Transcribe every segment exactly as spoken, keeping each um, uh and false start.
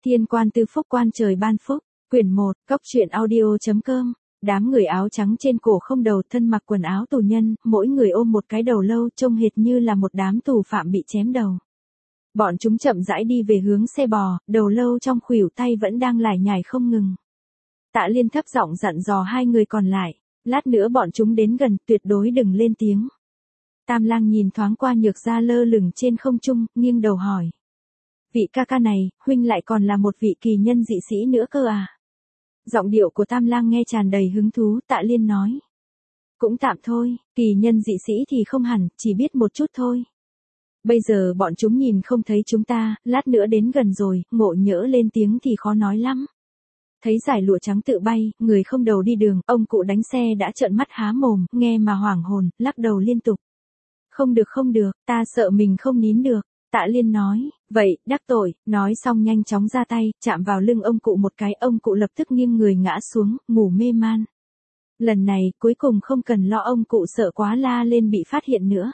Thiên quan tư phúc quan trời ban phúc, quyển một, cốc truyện audio.com. Đám người áo trắng trên cổ không đầu, thân mặc quần áo tù nhân, mỗi người ôm một cái đầu lâu, trông hệt như là một đám tù phạm bị chém đầu. Bọn chúng chậm rãi đi về hướng xe bò, đầu lâu trong khuỷu tay vẫn đang lải nhải không ngừng. Tạ Liên thấp giọng dặn dò hai người còn lại, lát nữa bọn chúng đến gần, tuyệt đối đừng lên tiếng. Tam Lang nhìn thoáng qua Nhược Gia lơ lửng trên không trung, nghiêng đầu hỏi. Vị ca ca này, huynh lại còn là một vị kỳ nhân dị sĩ nữa cơ à? Giọng điệu của Tam Lang nghe tràn đầy hứng thú, Tạ Liên nói. Cũng tạm thôi, kỳ nhân dị sĩ thì không hẳn, chỉ biết một chút thôi. Bây giờ bọn chúng nhìn không thấy chúng ta, lát nữa đến gần rồi, ngộ nhỡ lên tiếng thì khó nói lắm. Thấy giải lụa trắng tự bay, người không đầu đi đường, ông cụ đánh xe đã trợn mắt há mồm, nghe mà hoảng hồn, lắc đầu liên tục. Không được không được, ta sợ mình không nín được. Tạ Liên nói, vậy, đắc tội, nói xong nhanh chóng ra tay, chạm vào lưng ông cụ một cái, ông cụ lập tức nghiêng người ngã xuống, ngủ mê man. Lần này, cuối cùng không cần lo ông cụ sợ quá la lên bị phát hiện nữa.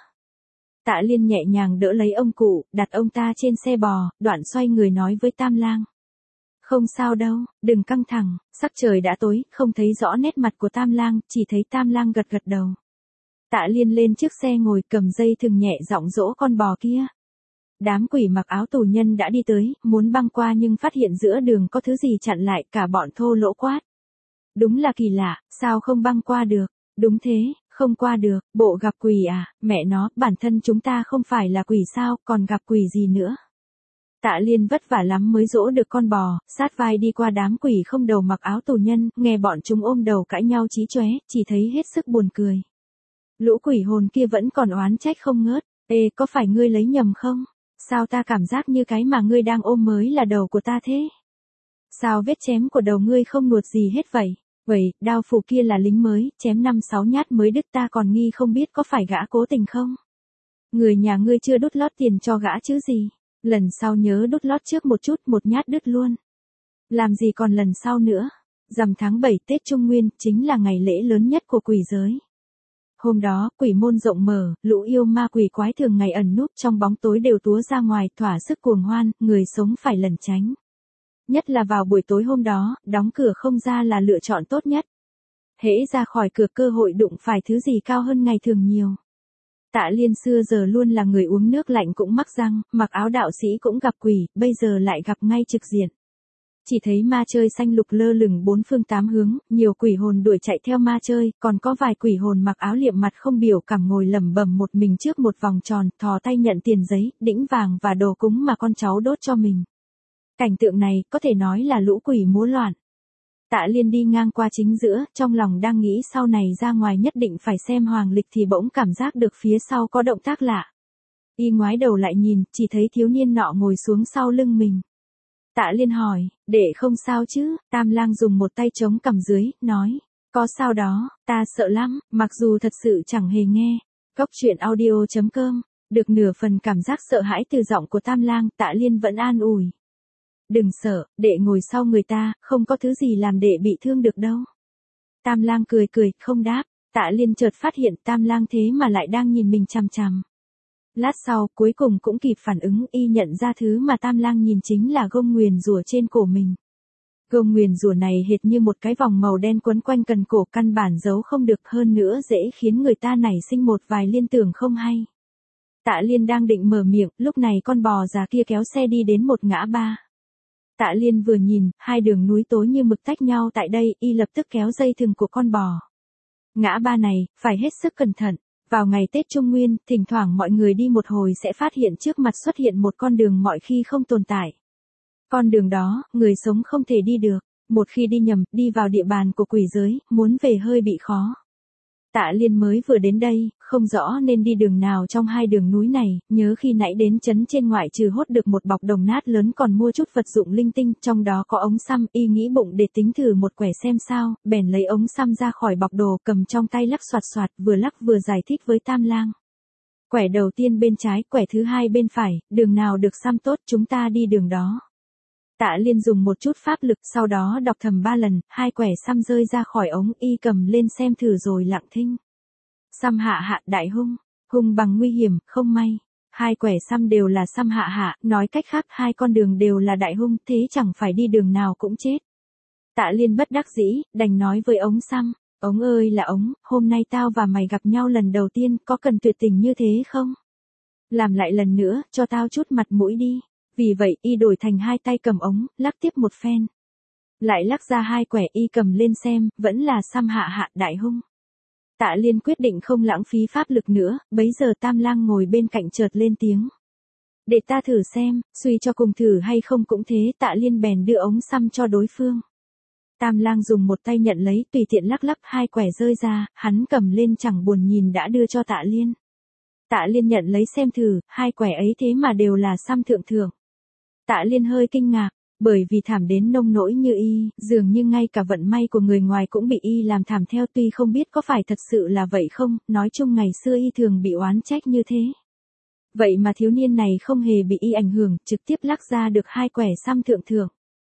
Tạ Liên nhẹ nhàng đỡ lấy ông cụ, đặt ông ta trên xe bò, đoạn xoay người nói với Tam Lang. Không sao đâu, đừng căng thẳng, sắc trời đã tối, không thấy rõ nét mặt của Tam Lang, chỉ thấy Tam Lang gật gật đầu. Tạ Liên lên chiếc xe ngồi cầm dây thừng nhẹ giọng dỗ con bò kia. Đám quỷ mặc áo tù nhân đã đi tới, muốn băng qua nhưng phát hiện giữa đường có thứ gì chặn lại, cả bọn thô lỗ quát. Đúng là kỳ lạ, sao không băng qua được? Đúng thế, không qua được, bộ gặp quỷ à, mẹ nó, bản thân chúng ta không phải là quỷ sao, còn gặp quỷ gì nữa? Tạ Liên vất vả lắm mới dỗ được con bò, sát vai đi qua đám quỷ không đầu mặc áo tù nhân, nghe bọn chúng ôm đầu cãi nhau chí chóe, chỉ thấy hết sức buồn cười. Lũ quỷ hồn kia vẫn còn oán trách không ngớt, ê, có phải ngươi lấy nhầm không? Sao ta cảm giác như cái mà ngươi đang ôm mới là đầu của ta thế? Sao vết chém của đầu ngươi không nuột gì hết vậy? Vậy, đao phủ kia là lính mới, chém năm sáu nhát mới đứt, ta còn nghi không biết có phải gã cố tình không? Người nhà ngươi chưa đút lót tiền cho gã chứ gì? Lần sau nhớ đút lót trước một chút, một nhát đứt luôn. Làm gì còn lần sau nữa? Rằm tháng bảy Tết Trung Nguyên, chính là ngày lễ lớn nhất của quỷ giới. Hôm đó, quỷ môn rộng mở, lũ yêu ma quỷ quái thường ngày ẩn núp trong bóng tối đều túa ra ngoài, thỏa sức cuồng hoan, người sống phải lẩn tránh. Nhất là vào buổi tối hôm đó, đóng cửa không ra là lựa chọn tốt nhất. Hễ ra khỏi cửa cơ hội đụng phải thứ gì cao hơn ngày thường nhiều. Tạ Liên xưa giờ luôn là người uống nước lạnh cũng mắc răng, mặc áo đạo sĩ cũng gặp quỷ, bây giờ lại gặp ngay trực diện. Chỉ thấy ma chơi xanh lục lơ lửng bốn phương tám hướng, nhiều quỷ hồn đuổi chạy theo ma chơi, còn có vài quỷ hồn mặc áo liệm mặt không biểu cảm ngồi lẩm bẩm một mình trước một vòng tròn, thò tay nhận tiền giấy, đĩnh vàng và đồ cúng mà con cháu đốt cho mình. Cảnh tượng này có thể nói là lũ quỷ múa loạn. Tạ Liên đi ngang qua chính giữa, trong lòng đang nghĩ sau này ra ngoài nhất định phải xem hoàng lịch thì bỗng cảm giác được phía sau có động tác lạ. Y ngoái đầu lại nhìn, chỉ thấy thiếu niên nọ ngồi xuống sau lưng mình. Tạ Liên hỏi, đệ không sao chứ? Tam Lang dùng một tay chống cằm dưới, nói, có sao đó, ta sợ lắm, mặc dù thật sự chẳng hề nghe. Cốc truyện audio.com, được nửa phần cảm giác sợ hãi từ giọng của Tam Lang, Tạ Liên vẫn an ủi. Đừng sợ, đệ ngồi sau người ta, không có thứ gì làm đệ bị thương được đâu. Tam Lang cười cười, không đáp. Tạ Liên chợt phát hiện Tam Lang thế mà lại đang nhìn mình chằm chằm. Lát sau, cuối cùng cũng kịp phản ứng, y nhận ra thứ mà Tam Lang nhìn chính là gông nguyền rủa trên cổ mình. Gông nguyền rủa này hệt như một cái vòng màu đen quấn quanh cần cổ, căn bản giấu không được, hơn nữa dễ khiến người ta nảy sinh một vài liên tưởng không hay. Tạ Liên đang định mở miệng, lúc này con bò già kia kéo xe đi đến một ngã ba. Tạ Liên vừa nhìn, hai đường núi tối như mực tách nhau tại đây, y lập tức kéo dây thừng của con bò. Ngã ba này, phải hết sức cẩn thận. Vào ngày Tết Trung Nguyên, thỉnh thoảng mọi người đi một hồi sẽ phát hiện trước mặt xuất hiện một con đường mọi khi không tồn tại. Con đường đó, người sống không thể đi được. Một khi đi nhầm, đi vào địa bàn của quỷ giới, muốn về hơi bị khó. Tạ Liên mới vừa đến đây, không rõ nên đi đường nào trong hai đường núi này, nhớ khi nãy đến trấn trên ngoại trừ hốt được một bọc đồng nát lớn còn mua chút vật dụng linh tinh, trong đó có ống xăm, y nghĩ bụng để tính thử một quẻ xem sao, bèn lấy ống xăm ra khỏi bọc đồ, cầm trong tay lắc xoạt xoạt, vừa lắc vừa giải thích với Tam Lang. Quẻ đầu tiên bên trái, quẻ thứ hai bên phải, đường nào được xăm tốt chúng ta đi đường đó. Tạ Liên dùng một chút pháp lực, sau đó đọc thầm ba lần, hai quẻ xăm rơi ra khỏi ống, y cầm lên xem thử rồi lặng thinh. Xăm hạ hạ đại hung, hung bằng nguy hiểm, không may. Hai quẻ xăm đều là xăm hạ hạ, nói cách khác hai con đường đều là đại hung, thế chẳng phải đi đường nào cũng chết. Tạ Liên bất đắc dĩ, đành nói với ống xăm, ống ơi là ống, hôm nay tao và mày gặp nhau lần đầu tiên, có cần tuyệt tình như thế không? Làm lại lần nữa, cho tao chút mặt mũi đi. Vì vậy, y đổi thành hai tay cầm ống, lắc tiếp một phen. Lại lắc ra hai quẻ y cầm lên xem, vẫn là xăm hạ hạ đại hung. Tạ Liên quyết định không lãng phí pháp lực nữa, bấy giờ Tam Lang ngồi bên cạnh chợt lên tiếng. Để ta thử xem, suy cho cùng thử hay không cũng thế, Tạ Liên bèn đưa ống xăm cho đối phương. Tam Lang dùng một tay nhận lấy, tùy tiện lắc lắc hai quẻ rơi ra, hắn cầm lên chẳng buồn nhìn đã đưa cho Tạ Liên. Tạ Liên nhận lấy xem thử, hai quẻ ấy thế mà đều là xăm thượng thượng. Tạ Liên hơi kinh ngạc, bởi vì thảm đến nông nỗi như y, dường như ngay cả vận may của người ngoài cũng bị y làm thảm theo, tuy không biết có phải thật sự là vậy không, nói chung ngày xưa y thường bị oán trách như thế. Vậy mà thiếu niên này không hề bị y ảnh hưởng, trực tiếp lắc ra được hai quẻ xăm thượng thượng.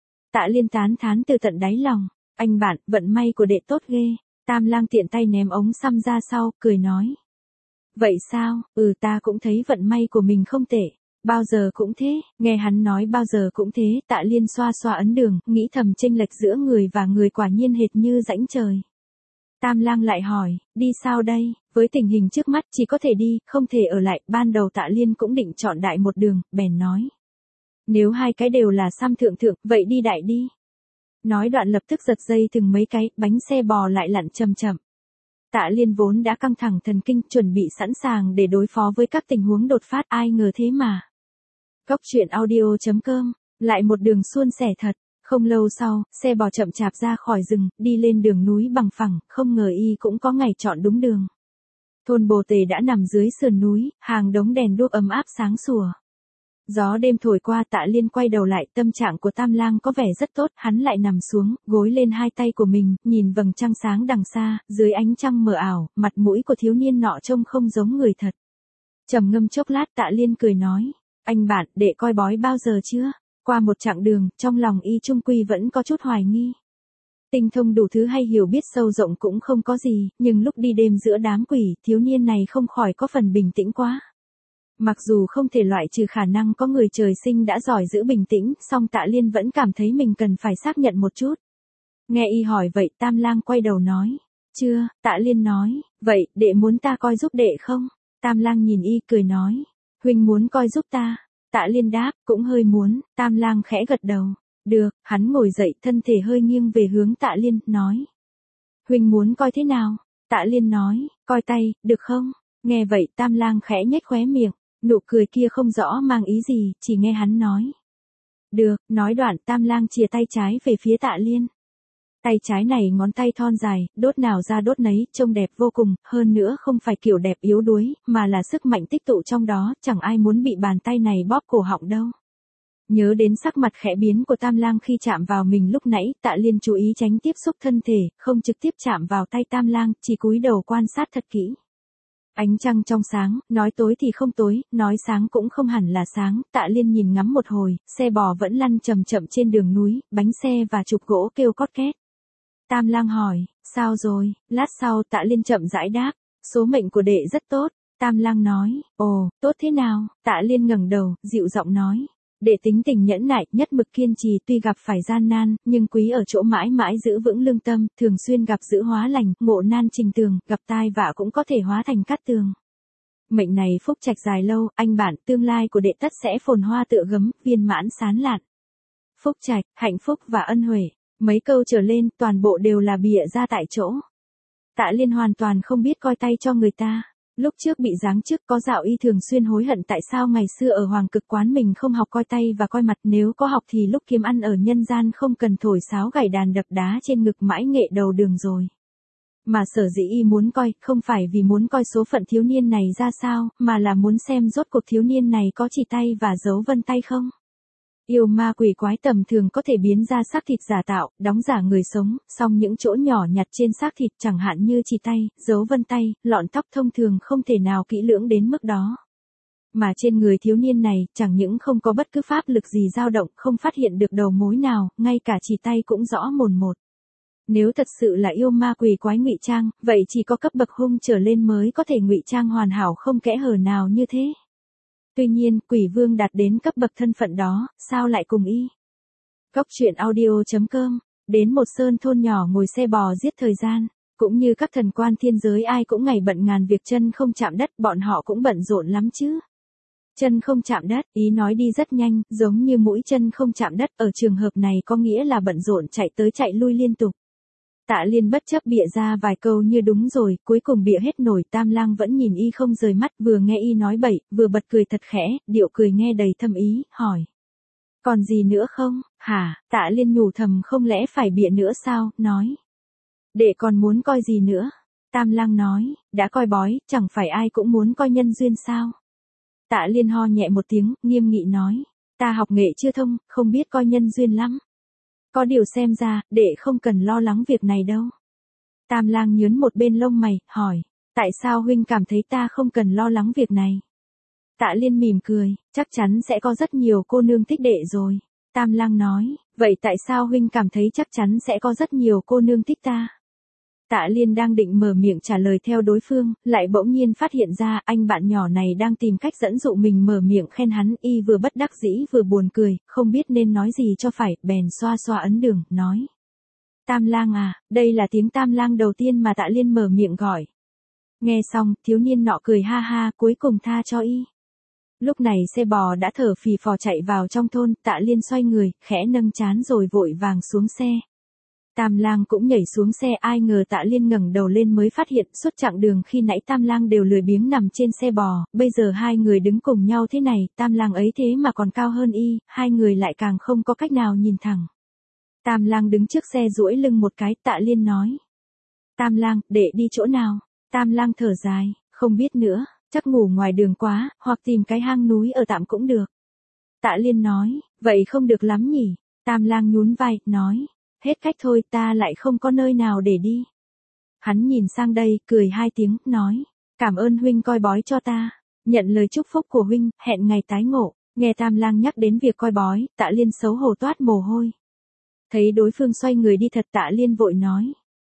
Tạ Liên tán thán từ tận đáy lòng, anh bạn, vận may của đệ tốt ghê. Tam Lang tiện tay ném ống xăm ra sau, cười nói. Vậy sao, ừ ta cũng thấy vận may của mình không tệ. Bao giờ cũng thế, nghe hắn nói bao giờ cũng thế, Tạ Liên xoa xoa ấn đường, nghĩ thầm chênh lệch giữa người và người quả nhiên hệt như rãnh trời. Tam Lang lại hỏi, đi sao đây, với tình hình trước mắt chỉ có thể đi, không thể ở lại, ban đầu Tạ Liên cũng định chọn đại một đường, bèn nói. Nếu hai cái đều là xăm thượng thượng, vậy đi đại đi. Nói đoạn lập tức giật dây từng mấy cái, bánh xe bò lại lặn chậm chậm. Tạ Liên vốn đã căng thẳng thần kinh, chuẩn bị sẵn sàng để đối phó với các tình huống đột phát, ai ngờ thế mà. Cốc truyện audio chấm com, lại một đường suôn sẻ thật. Không lâu sau, xe bò chậm chạp ra khỏi rừng, đi lên đường núi bằng phẳng, không ngờ y cũng có ngày chọn đúng đường. Thôn Bồ Tề đã nằm dưới sườn núi, hàng đống đèn đuốc ấm áp sáng sủa. Gió đêm thổi qua, Tạ Liên quay đầu lại, tâm trạng của Tam Lang có vẻ rất tốt, hắn lại nằm xuống, gối lên hai tay của mình, nhìn vầng trăng sáng đằng xa, dưới ánh trăng mờ ảo, mặt mũi của thiếu niên nọ trông không giống người thật. Trầm ngâm chốc lát, Tạ Liên cười nói, anh bạn, đệ coi bói bao giờ chưa? Qua một chặng đường, trong lòng y trung quy vẫn có chút hoài nghi. Tinh thông đủ thứ hay hiểu biết sâu rộng cũng không có gì, nhưng lúc đi đêm giữa đám quỷ, thiếu niên này không khỏi có phần bình tĩnh quá. Mặc dù không thể loại trừ khả năng có người trời sinh đã giỏi giữ bình tĩnh, song Tạ Liên vẫn cảm thấy mình cần phải xác nhận một chút. Nghe y hỏi vậy, Tam Lang quay đầu nói. Chưa, Tạ Liên nói, vậy, đệ muốn ta coi giúp đệ không? Tam Lang nhìn y cười nói. Huynh muốn coi giúp ta? Tạ Liên đáp, cũng hơi muốn, Tam Lang khẽ gật đầu. Được, hắn ngồi dậy, thân thể hơi nghiêng về hướng Tạ Liên, nói. Huynh muốn coi thế nào? Tạ Liên nói, coi tay, được không? Nghe vậy, Tam Lang khẽ nhếch khóe miệng, nụ cười kia không rõ mang ý gì, chỉ nghe hắn nói. Được, nói đoạn, Tam Lang chìa tay trái về phía Tạ Liên. Tay trái này ngón tay thon dài, đốt nào ra đốt nấy, trông đẹp vô cùng, hơn nữa không phải kiểu đẹp yếu đuối, mà là sức mạnh tích tụ trong đó, chẳng ai muốn bị bàn tay này bóp cổ họng đâu. Nhớ đến sắc mặt khẽ biến của Tam Lang khi chạm vào mình lúc nãy, Tạ Liên chú ý tránh tiếp xúc thân thể, không trực tiếp chạm vào tay Tam Lang, chỉ cúi đầu quan sát thật kỹ. Ánh trăng trong sáng, nói tối thì không tối, nói sáng cũng không hẳn là sáng, Tạ Liên nhìn ngắm một hồi, xe bò vẫn lăn chậm chậm trên đường núi, bánh xe và trục gỗ kêu cót két. Tam Lang hỏi, sao rồi? Lát sau Tạ Liên chậm rãi đáp, số mệnh của đệ rất tốt. Tam Lang nói, ồ, tốt thế nào? Tạ Liên ngẩng đầu, dịu giọng nói, đệ tính tình nhẫn nại, nhất mực kiên trì, tuy gặp phải gian nan, nhưng quý ở chỗ mãi mãi giữ vững lương tâm, thường xuyên gặp dữ hóa lành, ngộ nan trình tường, gặp tai vạ cũng có thể hóa thành cát tường. Mệnh này phúc trạch dài lâu, anh bạn, tương lai của đệ tất sẽ phồn hoa tựa gấm, viên mãn sán lạn. Phúc trạch, hạnh phúc và ân huệ. Mấy câu trở lên, toàn bộ đều là bịa ra tại chỗ. Tạ Liên hoàn toàn không biết coi tay cho người ta. Lúc trước bị giáng chức có dạo y thường xuyên hối hận tại sao ngày xưa ở Hoàng Cực Quán mình không học coi tay và coi mặt, nếu có học thì lúc kiếm ăn ở nhân gian không cần thổi sáo gảy đàn đập đá trên ngực mãi nghệ đầu đường rồi. Mà sở dĩ y muốn coi, không phải vì muốn coi số phận thiếu niên này ra sao, mà là muốn xem rốt cuộc thiếu niên này có chỉ tay và dấu vân tay không. Yêu ma quỷ quái tầm thường có thể biến ra xác thịt giả tạo, đóng giả người sống, song những chỗ nhỏ nhặt trên xác thịt chẳng hạn như chỉ tay, dấu vân tay, lọn tóc thông thường không thể nào kỹ lưỡng đến mức đó. Mà trên người thiếu niên này, chẳng những không có bất cứ pháp lực gì dao động, không phát hiện được đầu mối nào, ngay cả chỉ tay cũng rõ mồn một. Nếu thật sự là yêu ma quỷ quái ngụy trang, vậy chỉ có cấp bậc hung trở lên mới có thể ngụy trang hoàn hảo không kẽ hở nào như thế. Tuy nhiên, quỷ vương đạt đến cấp bậc thân phận đó, sao lại cùng y? Cốc truyện audio chấm com, đến một sơn thôn nhỏ ngồi xe bò giết thời gian, cũng như các thần quan thiên giới ai cũng ngày bận ngàn việc chân không chạm đất, bọn họ cũng bận rộn lắm chứ. Chân không chạm đất, ý nói đi rất nhanh, giống như mũi chân không chạm đất, ở trường hợp này có nghĩa là bận rộn chạy tới chạy lui liên tục. Tạ Liên bất chấp bịa ra vài câu như đúng rồi, cuối cùng bịa hết nổi. Tam Lang vẫn nhìn y không rời mắt, vừa nghe y nói bậy, vừa bật cười thật khẽ, điệu cười nghe đầy thâm ý, hỏi. Còn gì nữa không, hả? Tạ Liên nhủ thầm, không lẽ phải bịa nữa sao, nói. Đệ còn muốn coi gì nữa? Tam Lang nói, đã coi bói, chẳng phải ai cũng muốn coi nhân duyên sao? Tạ Liên ho nhẹ một tiếng, nghiêm nghị nói, ta học nghệ chưa thông, không biết coi nhân duyên lắm. Có điều xem ra, đệ không cần lo lắng việc này đâu. Tam Lang nhướn một bên lông mày, hỏi, tại sao huynh cảm thấy ta không cần lo lắng việc này? Tạ Liên mỉm cười, chắc chắn sẽ có rất nhiều cô nương thích đệ rồi. Tam Lang nói, vậy tại sao huynh cảm thấy chắc chắn sẽ có rất nhiều cô nương thích ta? Tạ Liên đang định mở miệng trả lời theo đối phương, lại bỗng nhiên phát hiện ra anh bạn nhỏ này đang tìm cách dẫn dụ mình mở miệng khen hắn, y vừa bất đắc dĩ vừa buồn cười, không biết nên nói gì cho phải, bèn xoa xoa ấn đường, nói. Tam Lang à, đây là tiếng Tam Lang đầu tiên mà Tạ Liên mở miệng gọi. Nghe xong, thiếu niên nọ cười ha ha, cuối cùng tha cho y. Lúc này xe bò đã thở phì phò chạy vào trong thôn, Tạ Liên xoay người, khẽ nâng trán rồi vội vàng xuống xe. Tam Lang cũng nhảy xuống xe, ai ngờ Tạ Liên ngẩng đầu lên mới phát hiện suốt chặng đường khi nãy Tam Lang đều lười biếng nằm trên xe bò, bây giờ hai người đứng cùng nhau thế này, Tam Lang ấy thế mà còn cao hơn y, hai người lại càng không có cách nào nhìn thẳng. Tam Lang đứng trước xe duỗi lưng một cái, Tạ Liên nói. Tam Lang, để đi chỗ nào? Tam Lang thở dài, không biết nữa, chắc ngủ ngoài đường quá, hoặc tìm cái hang núi ở tạm cũng được. Tạ Liên nói, vậy không được lắm nhỉ? Tam Lang nhún vai, nói. Hết cách thôi, ta lại không có nơi nào để đi. Hắn nhìn sang đây, cười hai tiếng, nói. Cảm ơn huynh coi bói cho ta. Nhận lời chúc phúc của huynh, hẹn ngày tái ngộ. Nghe Tam Lang nhắc đến việc coi bói, Tạ Liên xấu hổ toát mồ hôi. Thấy đối phương xoay người đi thật, Tạ Liên vội nói.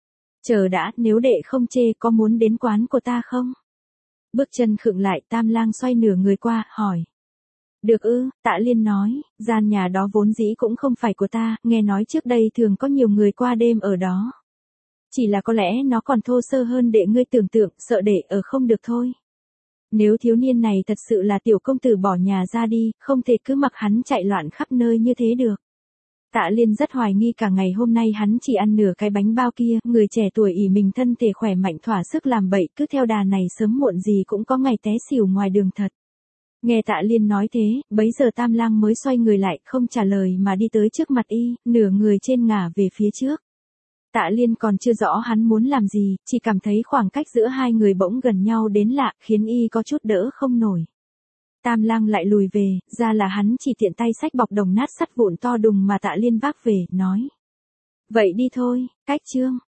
Chờ đã, nếu đệ không chê, có muốn đến quán của ta không? Bước chân khựng lại, Tam Lang xoay nửa người qua, hỏi. Được ư, Tạ Liên nói, gian nhà đó vốn dĩ cũng không phải của ta, nghe nói trước đây thường có nhiều người qua đêm ở đó. Chỉ là có lẽ nó còn thô sơ hơn đệ ngươi tưởng tượng, sợ đệ ở không được thôi. Nếu thiếu niên này thật sự là tiểu công tử bỏ nhà ra đi, không thể cứ mặc hắn chạy loạn khắp nơi như thế được. Tạ Liên rất hoài nghi cả ngày hôm nay hắn chỉ ăn nửa cái bánh bao kia, người trẻ tuổi ỷ mình thân thể khỏe mạnh thỏa sức làm bậy, cứ theo đà này sớm muộn gì cũng có ngày té xỉu ngoài đường thật. Nghe Tạ Liên nói thế, bấy giờ Tam Lang mới xoay người lại, không trả lời mà đi tới trước mặt y, nửa người trên ngả về phía trước. Tạ Liên còn chưa rõ hắn muốn làm gì, chỉ cảm thấy khoảng cách giữa hai người bỗng gần nhau đến lạ, khiến y có chút đỡ không nổi. Tam Lang lại lùi về, ra là hắn chỉ tiện tay xách bọc đồng nát sắt vụn to đùng mà Tạ Liên vác về, nói. Vậy đi thôi, cách chương.